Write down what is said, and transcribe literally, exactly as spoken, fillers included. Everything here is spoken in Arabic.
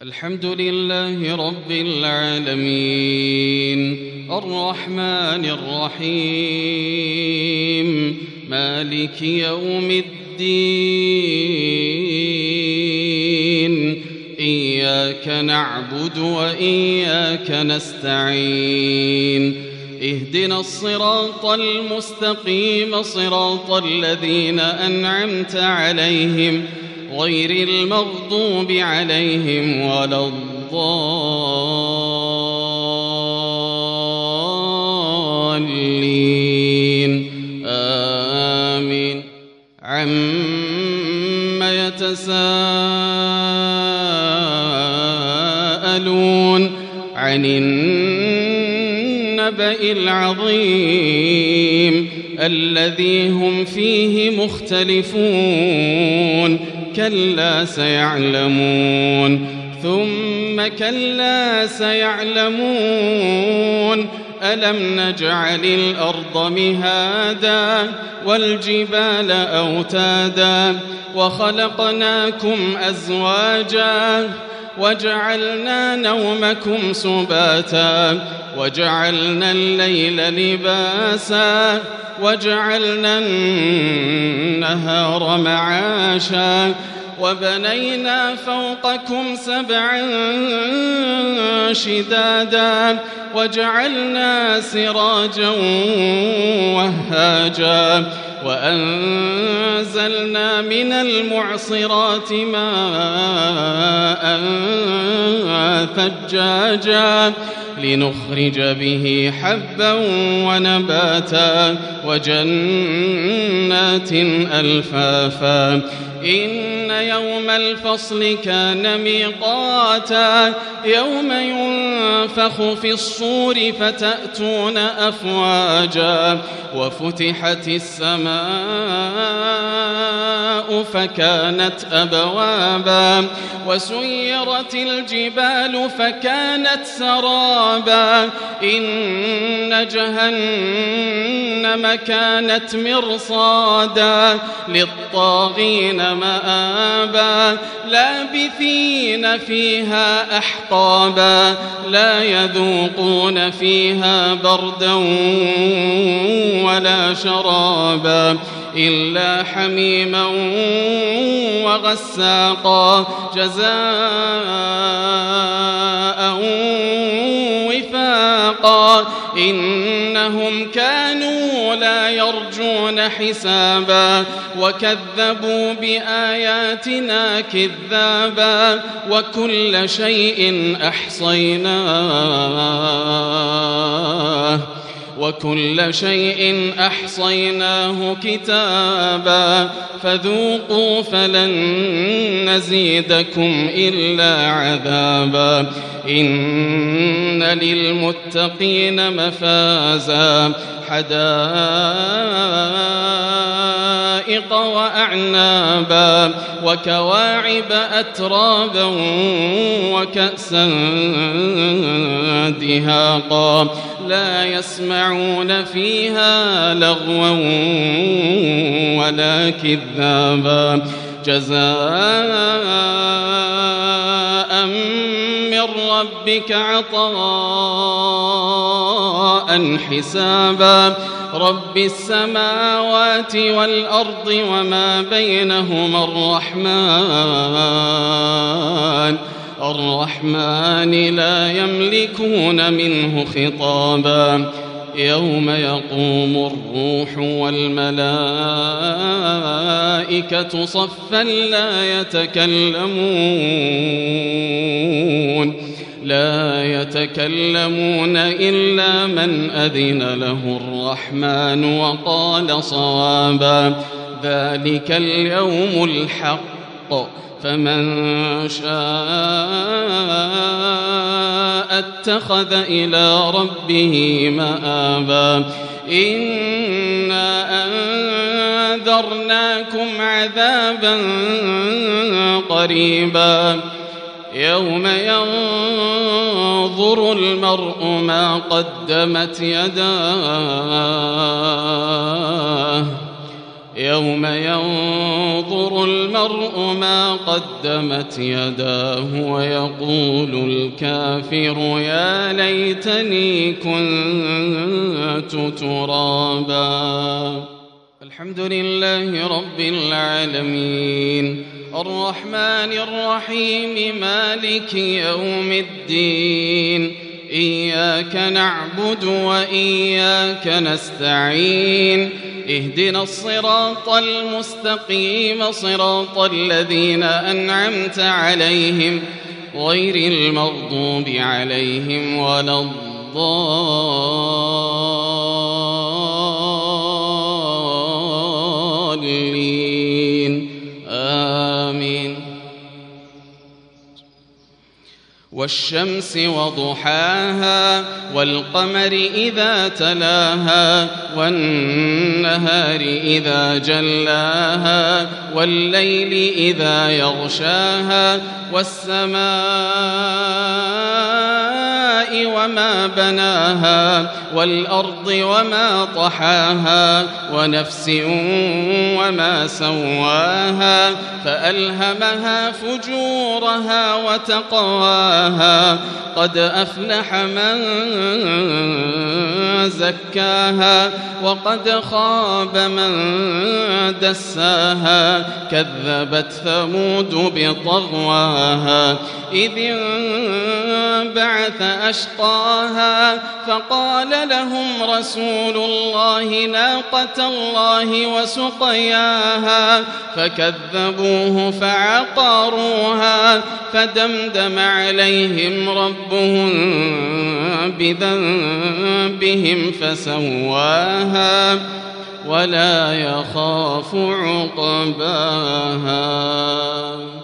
الحمد لله رب العالمين الرحمن الرحيم مالك يوم الدين إياك نعبد وإياك نستعين اهدنا الصراط المستقيم صراط الذين أنعمت عليهم غير المغضوب عليهم ولا الضالين آمين عم يتساءلون عن النبأ العظيم الذي هم فيه مختلفون كلا سيعلمون ثم كلا سيعلمون ألم نجعل الأرض مهادا والجبال أوتادا وخلقناكم أزواجا وجعلنا نومكم سباتا وجعلنا الليل لباسا وجعلنا النهار معاشا وبنينا فوقكم سبعا شدادا وجعلنا سراجا وهاجا وأنزلنا من المعصرات ماء ثجاجا لنخرج به حبا ونباتا وجنات ألفافا إن يوم الفصل كان ميقاتا يوم ينفخ في الصور فتأتون أفواجا وفتحت السماء فكانت أبوابا وسيرت الجبال فكانت سرابا إن جهنم كانت مرصادا للطاغين مآبا لابثين فيها أحقابا لا يذوقون فيها بردا ولا شرابا إلا حميما وغساقا جزاء وفاقا إنهم كانوا لا يرجون حسابا وكذبوا بآياتنا كذابا وكل شيء أحصيناه وكل شيء أحصيناه كتابا فذوقوا فلن نزيدكم إلا عذابا إن للمتقين مفازا حدائق وأعنابا وكواعب أترابا وكأسا دهاقا لا يسمعون فيها لغوا ولا كذابا جزاء من ربك عطاء حسابا رب السماوات والأرض وما بينهما الرحمن الرحمن لا يملكون منه خطابا يوم يقوم الروح والملائكة صفا لا يتكلمون لا يتكلمون إلا من أذن له الرحمن وقال صوابا ذلك اليوم الحق فمن شاء اتخذ إلى ربه مآبا إنا أنذرناكم عذابا قريبا يوم ينظر المرء ما قدمت يداه يوم ينظر المرء ما قدمت يداه ويقول الكافر يا ليتني كنت ترابا. الحمد لله رب العالمين الرحمن الرحيم مالك يوم الدين إياك نعبد وإياك نستعين اهدنا الصراط المستقيم صراط الذين أنعمت عليهم غير المغضوب عليهم ولا الضالين آمين. والشمس وضحاها والقمر إذا تلاها والنهار إذا جلاها والليل إذا يغشاها والسماء وما بناها والأرض وما طحاها ونفس وما سواها فألهمها فجورها وتقواها قد أفلح من زكاها وقد خاب من دساها كذبت ثمود بطغواها إذ انبعث أشقاها فقال لهم رسول الله ناقة الله وسقياها فكذبوه فعقروها فدمدم عليهم ربهم بذنبهم فسواها ولا يخاف عقباها.